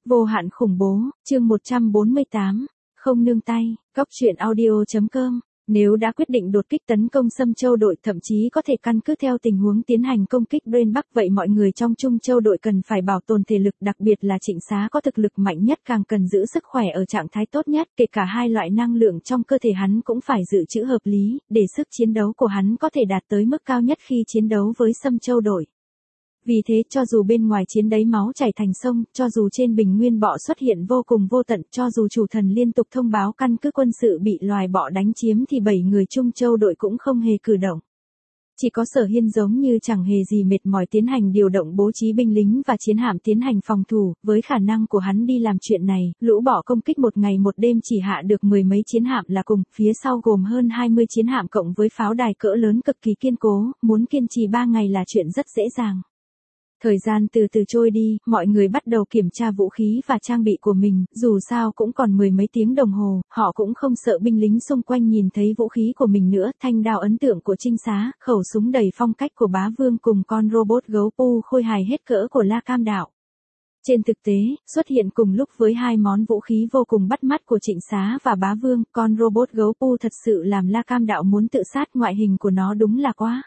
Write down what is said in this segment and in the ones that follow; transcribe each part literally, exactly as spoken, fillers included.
Vô hạn khủng bố, chương một trăm bốn mươi tám, không nương tay, góc truyện audio.com. Nếu đã quyết định đột kích tấn công Sâm Châu đội, thậm chí có thể căn cứ theo tình huống tiến hành công kích bên Bắc, vậy mọi người trong Trung Châu đội cần phải bảo tồn thể lực, đặc biệt là Trịnh Xá có thực lực mạnh nhất càng cần giữ sức khỏe ở trạng thái tốt nhất, kể cả hai loại năng lượng trong cơ thể hắn cũng phải dự trữ hợp lý, để sức chiến đấu của hắn có thể đạt tới mức cao nhất khi chiến đấu với Sâm Châu đội. Vì thế, cho dù bên ngoài chiến đấy máu chảy thành sông, cho dù trên bình nguyên bọ xuất hiện vô cùng vô tận, cho dù chủ thần liên tục thông báo căn cứ quân sự bị loài bọ đánh chiếm thì bảy người Trung Châu đội cũng không hề cử động. Chỉ có Sở Hiên giống như chẳng hề gì mệt mỏi tiến hành điều động bố trí binh lính và chiến hạm tiến hành phòng thủ, với khả năng của hắn đi làm chuyện này, lũ bọ công kích một ngày một đêm chỉ hạ được mười mấy chiến hạm là cùng, phía sau gồm hơn hai mươi chiến hạm cộng với pháo đài cỡ lớn cực kỳ kiên cố, muốn kiên trì ba ngày là chuyện rất dễ dàng. Thời gian từ từ trôi đi, mọi người bắt đầu kiểm tra vũ khí và trang bị của mình, dù sao cũng còn mười mấy tiếng đồng hồ, họ cũng không sợ binh lính xung quanh nhìn thấy vũ khí của mình nữa, thanh đao ấn tượng của Trinh Xá, khẩu súng đầy phong cách của Bá Vương cùng con robot gấu pu khôi hài hết cỡ của La Cam Đạo. Trên thực tế, xuất hiện cùng lúc với hai món vũ khí vô cùng bắt mắt của Trịnh Xá và Bá Vương, con robot gấu pu thật sự làm La Cam Đạo muốn tự sát, ngoại hình của nó đúng là quá.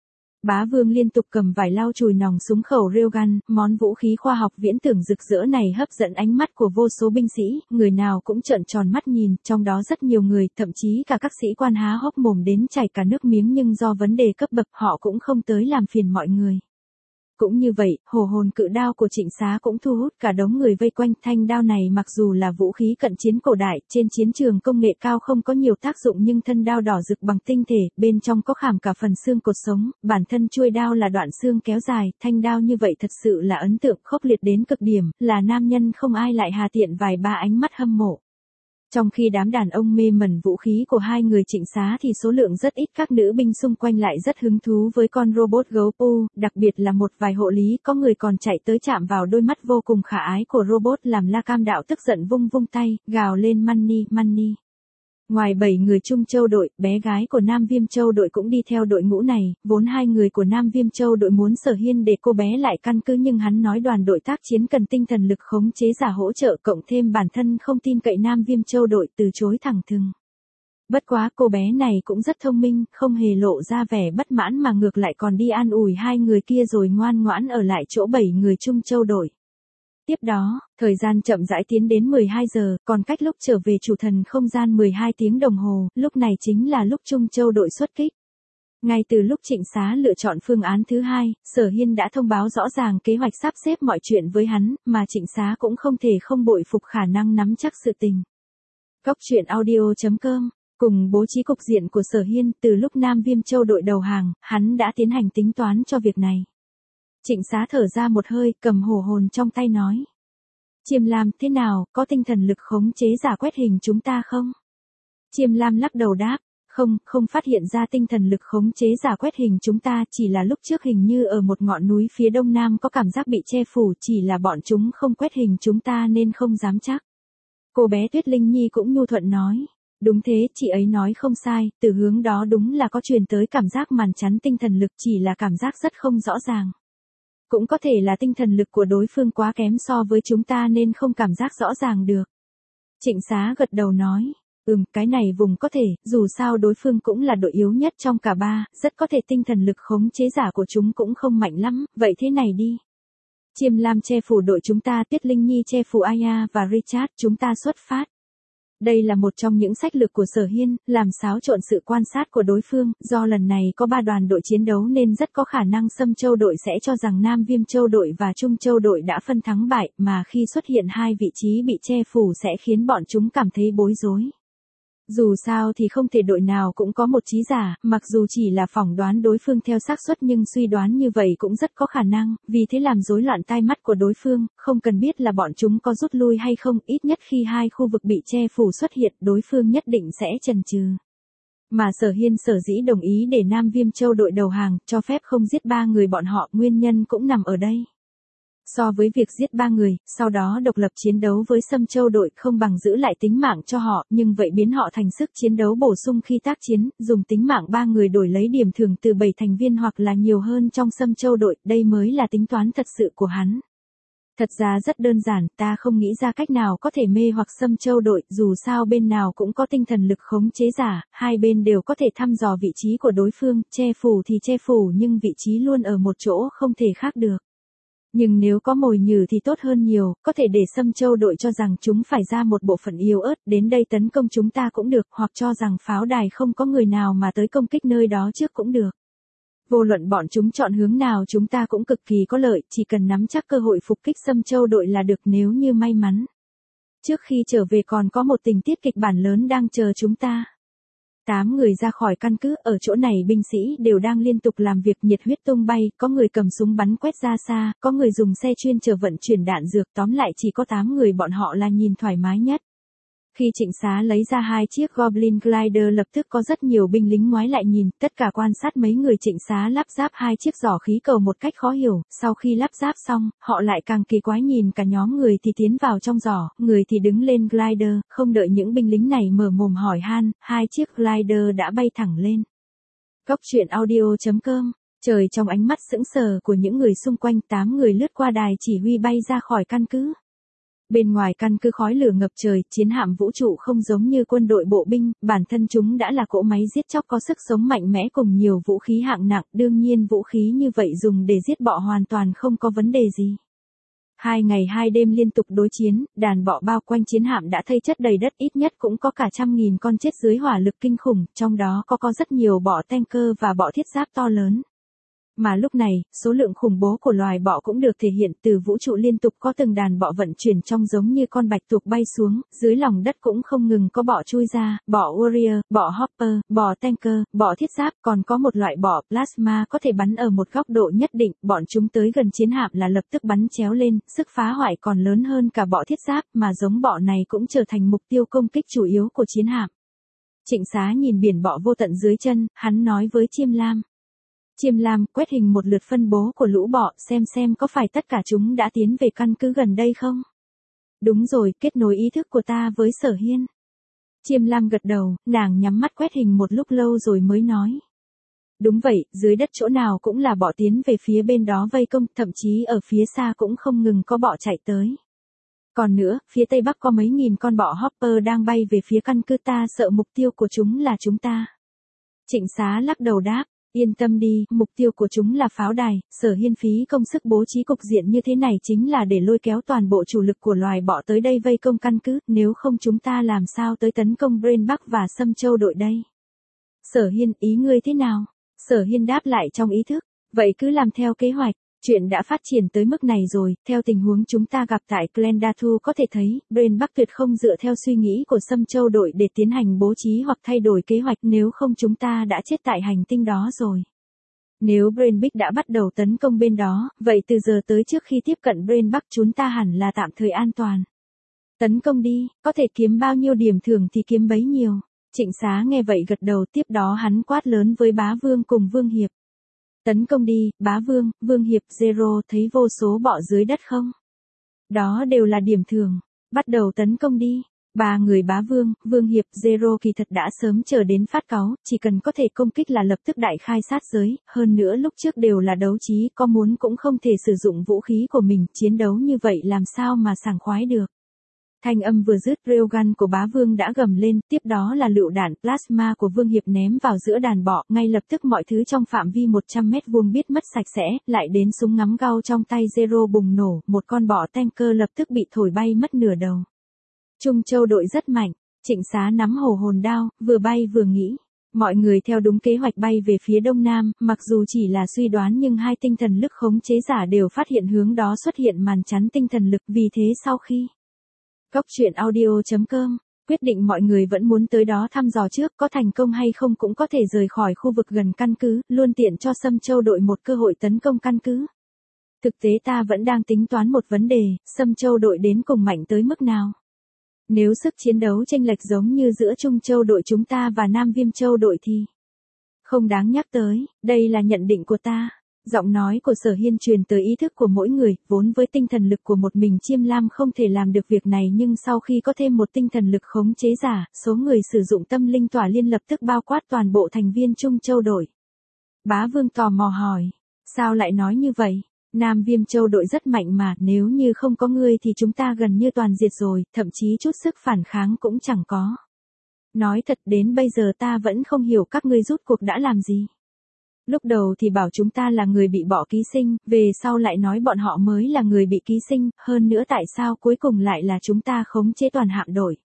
Bá Vương liên tục cầm vải lau chùi nòng súng khẩu railgun, món vũ khí khoa học viễn tưởng rực rỡ này hấp dẫn ánh mắt của vô số binh sĩ, người nào cũng trợn tròn mắt nhìn, trong đó rất nhiều người, thậm chí cả các sĩ quan há hốc mồm đến chảy cả nước miếng, nhưng do vấn đề cấp bậc họ cũng không tới làm phiền mọi người. Cũng như vậy, hồ hồn cự đao của Trịnh Xá cũng thu hút cả đống người vây quanh. Thanh đao này mặc dù là vũ khí cận chiến cổ đại, trên chiến trường công nghệ cao không có nhiều tác dụng, nhưng thân đao đỏ rực bằng tinh thể, bên trong có khảm cả phần xương cột sống, bản thân chuôi đao là đoạn xương kéo dài, thanh đao như vậy thật sự là ấn tượng, khốc liệt đến cực điểm, là nam nhân không ai lại hà tiện vài ba ánh mắt hâm mộ. Trong khi đám đàn ông mê mẩn vũ khí của hai người Trịnh Xá thì số lượng rất ít, các nữ binh xung quanh lại rất hứng thú với con robot gấu pu, đặc biệt là một vài hộ lý, có người còn chạy tới chạm vào đôi mắt vô cùng khả ái của robot, làm La Cam Đạo tức giận vung vung tay, gào lên money, money. Ngoài bảy người Trung Châu đội, bé gái của Nam Viêm Châu đội cũng đi theo đội ngũ này, vốn hai người của Nam Viêm Châu đội muốn Sở Hiên để cô bé lại căn cứ, nhưng hắn nói đoàn đội tác chiến cần tinh thần lực khống chế giả hỗ trợ, cộng thêm bản thân không tin cậy Nam Viêm Châu đội, từ chối thẳng thừng. Bất quá cô bé này cũng rất thông minh, không hề lộ ra vẻ bất mãn mà ngược lại còn đi an ủi hai người kia rồi ngoan ngoãn ở lại chỗ bảy người Trung Châu đội. Tiếp đó, thời gian chậm rãi tiến đến mười hai giờ, còn cách lúc trở về chủ thần không gian mười hai tiếng đồng hồ, lúc này chính là lúc Trung Châu đội xuất kích. Ngay từ lúc Trịnh Xá lựa chọn phương án thứ hai, Sở Hiên đã thông báo rõ ràng kế hoạch sắp xếp mọi chuyện với hắn, mà Trịnh Xá cũng không thể không bội phục khả năng nắm chắc sự tình. Góc truyện audio.com. Cùng bố trí cục diện của Sở Hiên, từ lúc Nam Viêm Châu đội đầu hàng, hắn đã tiến hành tính toán cho việc này. Trịnh Xá thở ra một hơi, cầm hổ hồn trong tay nói. Chiêm Lam, thế nào, có tinh thần lực khống chế giả quét hình chúng ta không? Chiêm Lam lắc đầu đáp, không, không phát hiện ra tinh thần lực khống chế giả quét hình chúng ta, chỉ là lúc trước hình như ở một ngọn núi phía đông nam có cảm giác bị che phủ, chỉ là bọn chúng không quét hình chúng ta nên không dám chắc. Cô bé Tuyết Linh Nhi cũng nhu thuận nói. Đúng thế, chị ấy nói không sai, từ hướng đó đúng là có truyền tới cảm giác màn chắn tinh thần lực, chỉ là cảm giác rất không rõ ràng. Cũng có thể là tinh thần lực của đối phương quá kém so với chúng ta nên không cảm giác rõ ràng được. Trịnh Xá gật đầu nói, ừm, cái này vùng có thể, dù sao đối phương cũng là đội yếu nhất trong cả ba, rất có thể tinh thần lực khống chế giả của chúng cũng không mạnh lắm, vậy thế này đi. Chiêm Lam che phủ đội chúng ta, Tuyết Linh Nhi che phủ Aya và Richard, chúng ta xuất phát. Đây là một trong những sách lược của Sở Hiên, làm xáo trộn sự quan sát của đối phương, do lần này có ba đoàn đội chiến đấu nên rất có khả năng Sâm Châu đội sẽ cho rằng Nam Viêm Châu đội và Trung Châu đội đã phân thắng bại, mà khi xuất hiện hai vị trí bị che phủ sẽ khiến bọn chúng cảm thấy bối rối. Dù sao thì không thể đội nào cũng có một trí giả, mặc dù chỉ là phỏng đoán đối phương theo xác suất, nhưng suy đoán như vậy cũng rất có khả năng, vì thế làm rối loạn tai mắt của đối phương, không cần biết là bọn chúng có rút lui hay không, ít nhất khi hai khu vực bị che phủ xuất hiện, đối phương nhất định sẽ chần chừ. Mà Sở Hiên sở dĩ đồng ý để Nam Viêm Châu đội đầu hàng, cho phép không giết ba người bọn họ, nguyên nhân cũng nằm ở đây. So với việc giết ba người, sau đó độc lập chiến đấu với Sâm Châu đội không bằng giữ lại tính mạng cho họ, nhưng vậy biến họ thành sức chiến đấu bổ sung khi tác chiến, dùng tính mạng ba người đổi lấy điểm thưởng từ bảy thành viên hoặc là nhiều hơn trong Sâm Châu đội, đây mới là tính toán thật sự của hắn. Thật ra rất đơn giản, ta không nghĩ ra cách nào có thể mê hoặc Sâm Châu đội, dù sao bên nào cũng có tinh thần lực khống chế giả, hai bên đều có thể thăm dò vị trí của đối phương, che phủ thì che phủ nhưng vị trí luôn ở một chỗ không thể khác được. Nhưng nếu có mồi nhử thì tốt hơn nhiều, có thể để Sâm Châu đội cho rằng chúng phải ra một bộ phận yếu ớt, đến đây tấn công chúng ta cũng được, hoặc cho rằng pháo đài không có người nào mà tới công kích nơi đó trước cũng được. Vô luận bọn chúng chọn hướng nào chúng ta cũng cực kỳ có lợi, chỉ cần nắm chắc cơ hội phục kích Sâm Châu đội là được nếu như may mắn. Trước khi trở về còn có một tình tiết kịch bản lớn đang chờ chúng ta. Tám người ra khỏi căn cứ, ở chỗ này binh sĩ đều đang liên tục làm việc nhiệt huyết tung bay, có người cầm súng bắn quét ra xa, có người dùng xe chuyên chở vận chuyển đạn dược, tóm lại chỉ có tám người bọn họ là nhìn thoải mái nhất. Khi Trịnh Xá lấy ra hai chiếc Goblin Glider lập tức có rất nhiều binh lính ngoái lại nhìn, tất cả quan sát mấy người Trịnh Xá lắp ráp hai chiếc giỏ khí cầu một cách khó hiểu, sau khi lắp ráp xong, họ lại càng kỳ quái nhìn cả nhóm người thì tiến vào trong giỏ, người thì đứng lên glider, không đợi những binh lính này mở mồm hỏi han, hai chiếc glider đã bay thẳng lên. Góc truyện audio chấm com. Trời trong ánh mắt sững sờ của những người xung quanh, tám người lướt qua đài chỉ huy bay ra khỏi căn cứ. Bên ngoài căn cứ khói lửa ngập trời, chiến hạm vũ trụ không giống như quân đội bộ binh, bản thân chúng đã là cỗ máy giết chóc có sức sống mạnh mẽ cùng nhiều vũ khí hạng nặng, đương nhiên vũ khí như vậy dùng để giết bọ hoàn toàn không có vấn đề gì. Hai ngày hai đêm liên tục đối chiến, đàn bọ bao quanh chiến hạm đã thây chất đầy đất, ít nhất cũng có cả trăm nghìn con chết dưới hỏa lực kinh khủng, trong đó có có rất nhiều bọ tanker và bọ thiết giáp to lớn. Mà lúc này, số lượng khủng bố của loài bọ cũng được thể hiện từ vũ trụ liên tục có từng đàn bọ vận chuyển trong giống như con bạch tuộc bay xuống, dưới lòng đất cũng không ngừng có bọ chui ra, bọ warrior, bọ hopper, bọ tanker, bọ thiết giáp, còn có một loại bọ plasma có thể bắn ở một góc độ nhất định, bọn chúng tới gần chiến hạm là lập tức bắn chéo lên, sức phá hoại còn lớn hơn cả bọ thiết giáp, mà giống bọ này cũng trở thành mục tiêu công kích chủ yếu của chiến hạm. Trịnh Xá nhìn biển bọ vô tận dưới chân, hắn nói với Chiêm Lam. Chiêm Lam, quét hình một lượt phân bố của lũ bọ, xem xem có phải tất cả chúng đã tiến về căn cứ gần đây không? Đúng rồi, kết nối ý thức của ta với Sở Hiên. Chiêm Lam gật đầu, nàng nhắm mắt quét hình một lúc lâu rồi mới nói. Đúng vậy, dưới đất chỗ nào cũng là bọ tiến về phía bên đó vây công, thậm chí ở phía xa cũng không ngừng có bọ chạy tới. Còn nữa, phía tây bắc có mấy nghìn con bọ hopper đang bay về phía căn cứ, ta sợ mục tiêu của chúng là chúng ta. Trịnh Xá lắc đầu đáp. Yên tâm đi, mục tiêu của chúng là pháo đài, Sở Hiên phí công sức bố trí cục diện như thế này chính là để lôi kéo toàn bộ chủ lực của loài bọ tới đây vây công căn cứ, nếu không chúng ta làm sao tới tấn công Brain Bắc và Sâm Châu đội đây. Sở Hiên, ý ngươi thế nào? Sở Hiên đáp lại trong ý thức, vậy cứ làm theo kế hoạch. Chuyện đã phát triển tới mức này rồi, theo tình huống chúng ta gặp tại Glendatu có thể thấy, Brain Bắc tuyệt không dựa theo suy nghĩ của Sâm Châu đội để tiến hành bố trí hoặc thay đổi kế hoạch, nếu không chúng ta đã chết tại hành tinh đó rồi. Nếu Brain Bắc đã bắt đầu tấn công bên đó, vậy từ giờ tới trước khi tiếp cận Brain Bắc chúng ta hẳn là tạm thời an toàn. Tấn công đi, có thể kiếm bao nhiêu điểm thưởng thì kiếm bấy nhiêu. Trịnh Xá nghe vậy gật đầu, tiếp đó hắn quát lớn với Bá Vương cùng Vương Hiệp. Tấn công đi, Bá Vương, Vương Hiệp, Zero, thấy vô số bọ dưới đất không? Đó đều là điểm thưởng. Bắt đầu tấn công đi. Ba người Bá Vương, Vương Hiệp, Zero kỳ thật đã sớm chờ đến phát cáu, chỉ cần có thể công kích là lập tức đại khai sát giới, hơn nữa lúc trước đều là đấu trí, có muốn cũng không thể sử dụng vũ khí của mình, chiến đấu như vậy làm sao mà sảng khoái được. Thanh âm vừa dứt, railgun của Bá Vương đã gầm lên, tiếp đó là lựu đạn plasma của Vương Hiệp ném vào giữa đàn bọ, ngay lập tức mọi thứ trong phạm vi một trăm mét vuông biết mất sạch sẽ, lại đến súng ngắm gao trong tay Zero bùng nổ, một con bọ tanker lập tức bị thổi bay mất nửa đầu. Trung Châu đội rất mạnh, Trịnh Xá nắm hổ hồn đao, vừa bay vừa nghĩ. Mọi người theo đúng kế hoạch bay về phía đông nam, mặc dù chỉ là suy đoán nhưng hai tinh thần lực khống chế giả đều phát hiện hướng đó xuất hiện màn chắn tinh thần lực, vì thế sau khi Góc truyện audio chấm com quyết định mọi người vẫn muốn tới đó thăm dò trước, có thành công hay không cũng có thể rời khỏi khu vực gần căn cứ, luôn tiện cho Sâm Châu đội một cơ hội tấn công căn cứ. Thực tế ta vẫn đang tính toán một vấn đề, Sâm Châu đội đến cùng mạnh tới mức nào? Nếu sức chiến đấu chênh lệch giống như giữa Trung Châu đội chúng ta và Nam Viêm Châu đội thì không đáng nhắc tới, đây là nhận định của ta. Giọng nói của Sở Hiên truyền tới ý thức của mỗi người, vốn với tinh thần lực của một mình Chiêm Lam không thể làm được việc này nhưng sau khi có thêm một tinh thần lực khống chế giả, số người sử dụng tâm linh tỏa liên lập tức bao quát toàn bộ thành viên Trung Châu đội. Bá Vương tò mò hỏi, sao lại nói như vậy? Nam Viêm Châu đội rất mạnh mà, nếu như không có ngươi thì chúng ta gần như toàn diệt rồi, thậm chí chút sức phản kháng cũng chẳng có. Nói thật đến bây giờ ta vẫn không hiểu các ngươi rút cuộc đã làm gì. Lúc đầu thì bảo chúng ta là người bị bỏ ký sinh, về sau lại nói bọn họ mới là người bị ký sinh, hơn nữa tại sao cuối cùng lại là chúng ta khống chế toàn hạm đội.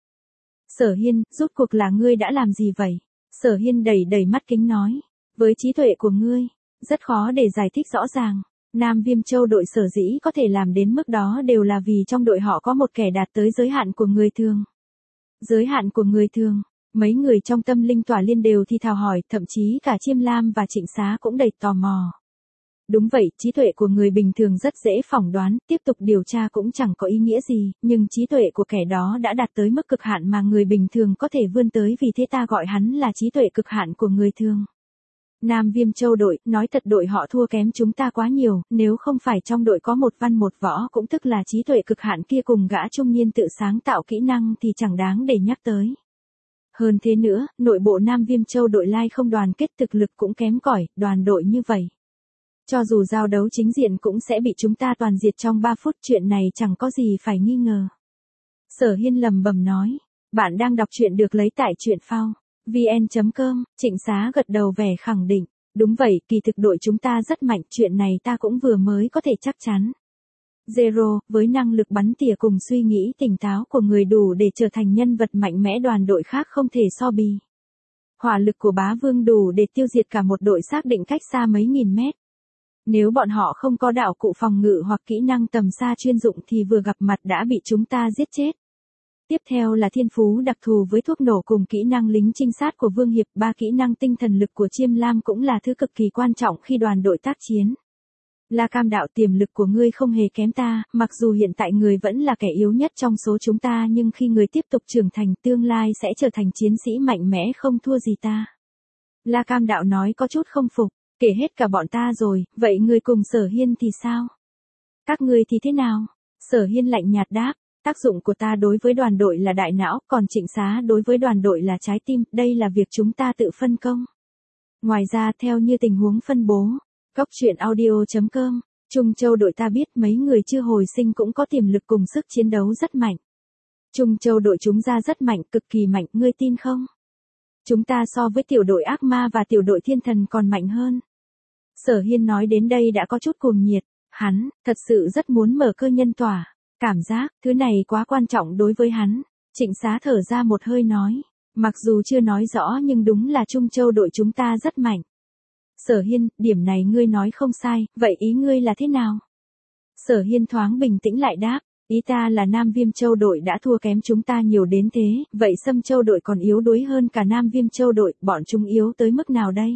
Sở Hiên, rút cuộc là ngươi đã làm gì vậy? Sở Hiên đầy đầy mắt kính nói. Với trí tuệ của ngươi, rất khó để giải thích rõ ràng. Nam Viêm Châu đội sở dĩ có thể làm đến mức đó đều là vì trong đội họ có một kẻ đạt tới giới hạn của người thường. Giới hạn của người thường. Mấy người trong tâm linh tỏa liên đều thì thào hỏi, thậm chí cả Chiêm Lam và Trịnh Xá cũng đầy tò mò. Đúng vậy, trí tuệ của người bình thường rất dễ phỏng đoán, tiếp tục điều tra cũng chẳng có ý nghĩa gì, nhưng trí tuệ của kẻ đó đã đạt tới mức cực hạn mà người bình thường có thể vươn tới, vì thế ta gọi hắn là trí tuệ cực hạn của người thường. Nam Viêm Châu đội, nói thật đội họ thua kém chúng ta quá nhiều, nếu không phải trong đội có một văn một võ cũng tức là trí tuệ cực hạn kia cùng gã trung niên tự sáng tạo kỹ năng thì chẳng đáng để nhắc tới. Hơn thế nữa, nội bộ Nam Viêm Châu đội lai không đoàn kết, thực lực cũng kém cỏi, đoàn đội như vậy. Cho dù giao đấu chính diện cũng sẽ bị chúng ta toàn diệt trong ba phút, chuyện này chẳng có gì phải nghi ngờ. Sở Hiên lầm bầm nói, bạn đang đọc truyện được lấy tại truyện phao vn chấm com, Trịnh Xá gật đầu vẻ khẳng định, đúng vậy, kỳ thực đội chúng ta rất mạnh, chuyện này ta cũng vừa mới có thể chắc chắn. Zero, với năng lực bắn tỉa cùng suy nghĩ tỉnh táo của người đủ để trở thành nhân vật mạnh mẽ, đoàn đội khác không thể so bì. Hỏa lực của bá vương đủ để tiêu diệt cả một đội xác định cách xa mấy nghìn mét. Nếu bọn họ không có đạo cụ phòng ngự hoặc kỹ năng tầm xa chuyên dụng thì vừa gặp mặt đã bị chúng ta giết chết. Tiếp theo là thiên phú đặc thù với thuốc nổ cùng kỹ năng lính trinh sát của Vương Hiệp, ba kỹ năng tinh thần lực của Chiêm Lam cũng là thứ cực kỳ quan trọng khi đoàn đội tác chiến. La Cam đạo, tiềm lực của ngươi không hề kém ta, mặc dù hiện tại người vẫn là kẻ yếu nhất trong số chúng ta, nhưng khi người tiếp tục trưởng thành tương lai sẽ trở thành chiến sĩ mạnh mẽ không thua gì ta. La Cam đạo nói có chút không phục, kể hết cả bọn ta rồi, vậy ngươi cùng Sở Hiên thì sao? Các ngươi thì thế nào? Sở Hiên lạnh nhạt đáp, tác dụng của ta đối với đoàn đội là đại não, còn Trịnh Xá đối với đoàn đội là trái tim, đây là việc chúng ta tự phân công. Ngoài ra theo như tình huống phân bố, Góc truyện audio chấm com, Trung Châu đội ta biết mấy người chưa hồi sinh cũng có tiềm lực cùng sức chiến đấu rất mạnh. Trung Châu đội chúng ra rất mạnh, cực kỳ mạnh, ngươi tin không? Chúng ta so với tiểu đội ác ma và tiểu đội thiên thần còn mạnh hơn. Sở Hiên nói đến đây đã có chút cuồng nhiệt, hắn, thật sự rất muốn mở cơ nhân tỏa, cảm giác, thứ này quá quan trọng đối với hắn. Trịnh Xá thở ra một hơi nói, mặc dù chưa nói rõ nhưng đúng là Trung Châu đội chúng ta rất mạnh. Sở Hiên, điểm này ngươi nói không sai, vậy ý ngươi là thế nào? Sở Hiên thoáng bình tĩnh lại đáp, ý ta là Nam Viêm Châu đội đã thua kém chúng ta nhiều đến thế, vậy Sâm Châu đội còn yếu đuối hơn cả Nam Viêm Châu đội, bọn chúng yếu tới mức nào đây?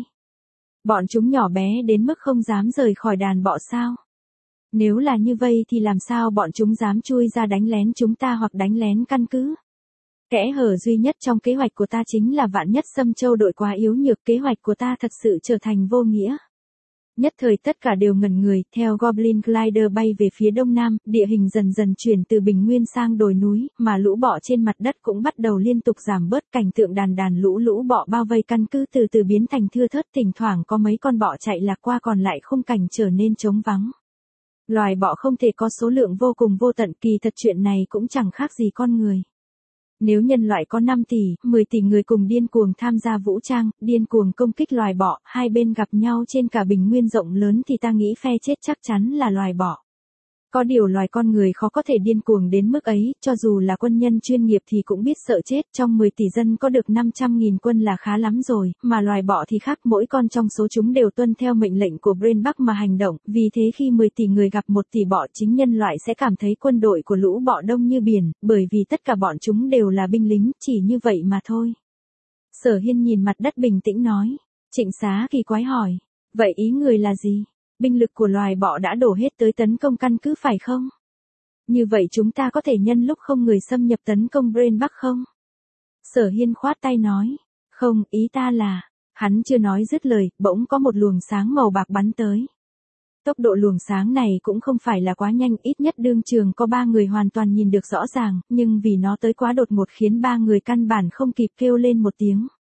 Bọn chúng nhỏ bé đến mức không dám rời khỏi đàn bọ sao? Nếu là như vậy thì làm sao bọn chúng dám chui ra đánh lén chúng ta hoặc đánh lén căn cứ? Kẽ hở duy nhất trong kế hoạch của ta chính là vạn nhất Sâm Châu đội quá yếu nhược, kế hoạch của ta thật sự trở thành vô nghĩa. Nhất thời tất cả đều ngẩn người, theo Goblin Glider bay về phía đông nam, địa hình dần dần chuyển từ bình nguyên sang đồi núi, mà lũ bọ trên mặt đất cũng bắt đầu liên tục giảm bớt, cảnh tượng đàn đàn lũ lũ bọ bao vây căn cứ từ từ biến thành thưa thớt, thỉnh thoảng có mấy con bọ chạy lạc qua, còn lại khung cảnh trở nên trống vắng. Loài bọ không thể có số lượng vô cùng vô tận, kỳ thật chuyện này cũng chẳng khác gì con người. Nếu nhân loại có năm tỷ, mười tỷ người cùng điên cuồng tham gia vũ trang, điên cuồng công kích loài bọ, hai bên gặp nhau trên cả bình nguyên rộng lớn thì ta nghĩ phe chết chắc chắn là loài bọ. Có điều loài con người khó có thể điên cuồng đến mức ấy, cho dù là quân nhân chuyên nghiệp thì cũng biết sợ chết, trong mười tỷ dân có được năm trăm nghìn quân là khá lắm rồi, mà loài bọ thì khác, mỗi con trong số chúng đều tuân theo mệnh lệnh của Brainbuck mà hành động, vì thế khi mười tỷ người gặp một tỷ bọ, chính nhân loại sẽ cảm thấy quân đội của lũ bọ đông như biển, bởi vì tất cả bọn chúng đều là binh lính, chỉ như vậy mà thôi. Sở Hiên nhìn mặt đất bình tĩnh nói, Trịnh Xá kỳ quái hỏi, vậy ý người là gì? Binh lực của loài bọ đã đổ hết tới tấn công căn cứ phải không? Như vậy chúng ta có thể nhân lúc không người xâm nhập tấn công Brainbuck không? Sở Hiên khoát tay nói, không, ý ta là, hắn chưa nói dứt lời, bỗng có một luồng sáng màu bạc bắn tới. Tốc độ luồng sáng này cũng không phải là quá nhanh, ít nhất đương trường có ba người hoàn toàn nhìn được rõ ràng, nhưng vì nó tới quá đột ngột khiến ba người căn bản không kịp kêu lên một tiếng.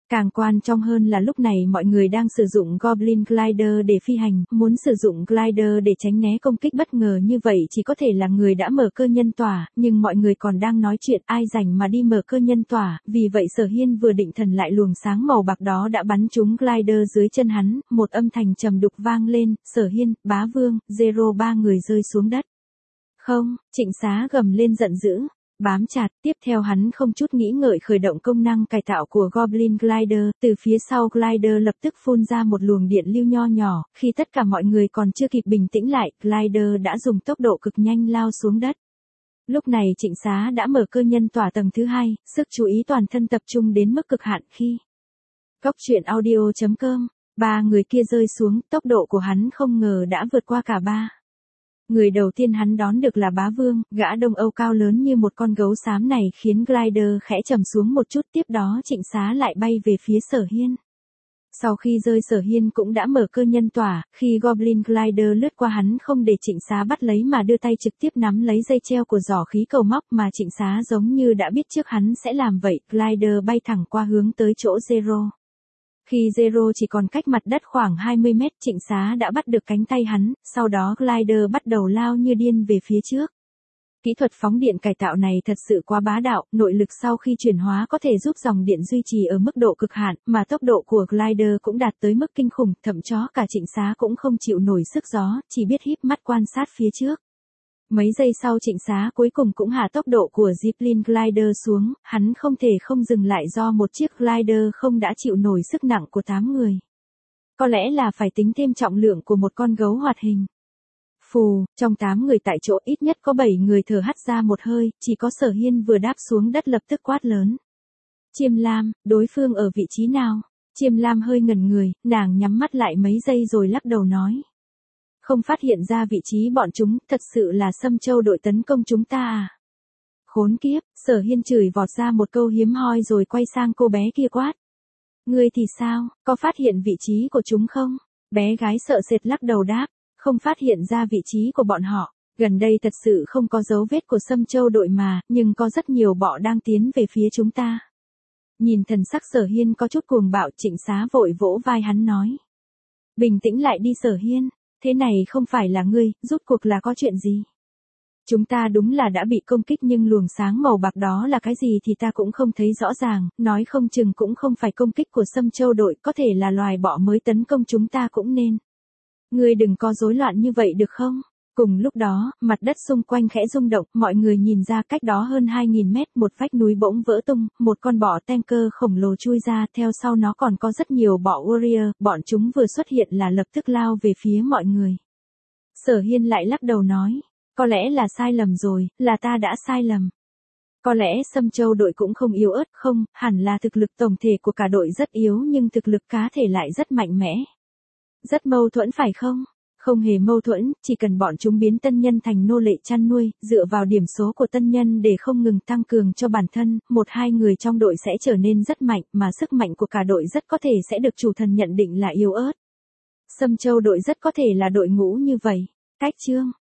Càng quan trọng hơn là lúc này mọi người đang sử dụng Goblin Glider để phi hành, muốn sử dụng Glider để tránh né công kích bất ngờ như vậy chỉ có thể là người đã mở cơ nhân tỏa, nhưng mọi người còn đang nói chuyện ai rảnh mà đi mở cơ nhân tỏa, vì vậy Sở Hiên vừa định thần lại luồng sáng màu bạc đó đã bắn trúng Glider dưới chân hắn, một âm thanh trầm đục vang lên, Sở Hiên, Bá Vương, Zero ba người rơi xuống đất. Không, Trịnh Xá gầm lên giận dữ. Bám chặt, tiếp theo hắn không chút nghĩ ngợi khởi động công năng cải tạo của Goblin Glider, từ phía sau Glider lập tức phun ra một luồng điện lưu nho nhỏ, khi tất cả mọi người còn chưa kịp bình tĩnh lại, Glider đã dùng tốc độ cực nhanh lao xuống đất. Lúc này Trịnh Xá đã mở cơ nhân tỏa tầng thứ hai, sức chú ý toàn thân tập trung đến mức cực hạn khi. Góc truyện audio chấm com, ba người kia rơi xuống, tốc độ của hắn không ngờ đã vượt qua cả ba. Người đầu tiên hắn đón được là Bá Vương, gã Đông Âu cao lớn như một con gấu xám này khiến Glider khẽ trầm xuống một chút, tiếp đó Trịnh Xá lại bay về phía Sở Hiên. Sau khi rơi Sở Hiên cũng đã mở cơ nhân tỏa, khi Goblin Glider lướt qua hắn không để Trịnh Xá bắt lấy mà đưa tay trực tiếp nắm lấy dây treo của giỏ khí cầu móc mà Trịnh Xá giống như đã biết trước hắn sẽ làm vậy, Glider bay thẳng qua hướng tới chỗ Zero. Khi Zero chỉ còn cách mặt đất khoảng hai mươi mét, Trịnh Xá đã bắt được cánh tay hắn, sau đó Glider bắt đầu lao như điên về phía trước. Kỹ thuật phóng điện cải tạo này thật sự quá bá đạo, nội lực sau khi chuyển hóa có thể giúp dòng điện duy trì ở mức độ cực hạn, mà tốc độ của Glider cũng đạt tới mức kinh khủng, thậm chí cả Trịnh Xá cũng không chịu nổi sức gió, chỉ biết híp mắt quan sát phía trước. Mấy giây sau Trịnh Xá cuối cùng cũng hạ tốc độ của Zipline Glider xuống, hắn không thể không dừng lại do một chiếc glider không đã chịu nổi sức nặng của tám người. Có lẽ là phải tính thêm trọng lượng của một con gấu hoạt hình. Phù, trong tám người tại chỗ ít nhất có bảy người thở hắt ra một hơi, chỉ có Sở Hiên vừa đáp xuống đất lập tức quát lớn. Chiêm Lam, đối phương ở vị trí nào? Chiêm Lam hơi ngẩn người, nàng nhắm mắt lại mấy giây rồi lắc đầu nói. Không phát hiện ra vị trí bọn chúng, thật sự là Sâm Châu đội tấn công chúng ta à? Khốn kiếp, Sở Hiên chửi vọt ra một câu hiếm hoi rồi quay sang cô bé kia quát. Ngươi thì sao, có phát hiện vị trí của chúng không? Bé gái sợ sệt lắc đầu đáp, không phát hiện ra vị trí của bọn họ. Gần đây thật sự không có dấu vết của Sâm Châu đội mà, nhưng có rất nhiều bọ đang tiến về phía chúng ta. Nhìn thần sắc Sở Hiên có chút cuồng bạo, Trịnh Xá vội vỗ vai hắn nói. Bình tĩnh lại đi Sở Hiên. Thế này không phải là ngươi, rút cuộc là có chuyện gì? Chúng ta đúng là đã bị công kích nhưng luồng sáng màu bạc đó là cái gì thì ta cũng không thấy rõ ràng, nói không chừng cũng không phải công kích của Sâm Châu đội, có thể là loài bọ mới tấn công chúng ta cũng nên. Ngươi đừng có rối loạn như vậy được không? Cùng lúc đó, mặt đất xung quanh khẽ rung động, mọi người nhìn ra cách đó hơn hai nghìn mét, một vách núi bỗng vỡ tung, một con bọ tanker khổng lồ chui ra, theo sau nó còn có rất nhiều bọ warrior, bọn chúng vừa xuất hiện là lập tức lao về phía mọi người. Sở Hiên lại lắc đầu nói, có lẽ là sai lầm rồi, là ta đã sai lầm. Có lẽ Sâm Châu đội cũng không yếu ớt, không, hẳn là thực lực tổng thể của cả đội rất yếu nhưng thực lực cá thể lại rất mạnh mẽ. Rất mâu thuẫn phải không? Không hề mâu thuẫn, chỉ cần bọn chúng biến tân nhân thành nô lệ chăn nuôi, dựa vào điểm số của tân nhân để không ngừng tăng cường cho bản thân, một hai người trong đội sẽ trở nên rất mạnh, mà sức mạnh của cả đội rất có thể sẽ được chủ thần nhận định là yếu ớt. Sâm Châu đội rất có thể là đội ngũ như vậy. Cách chương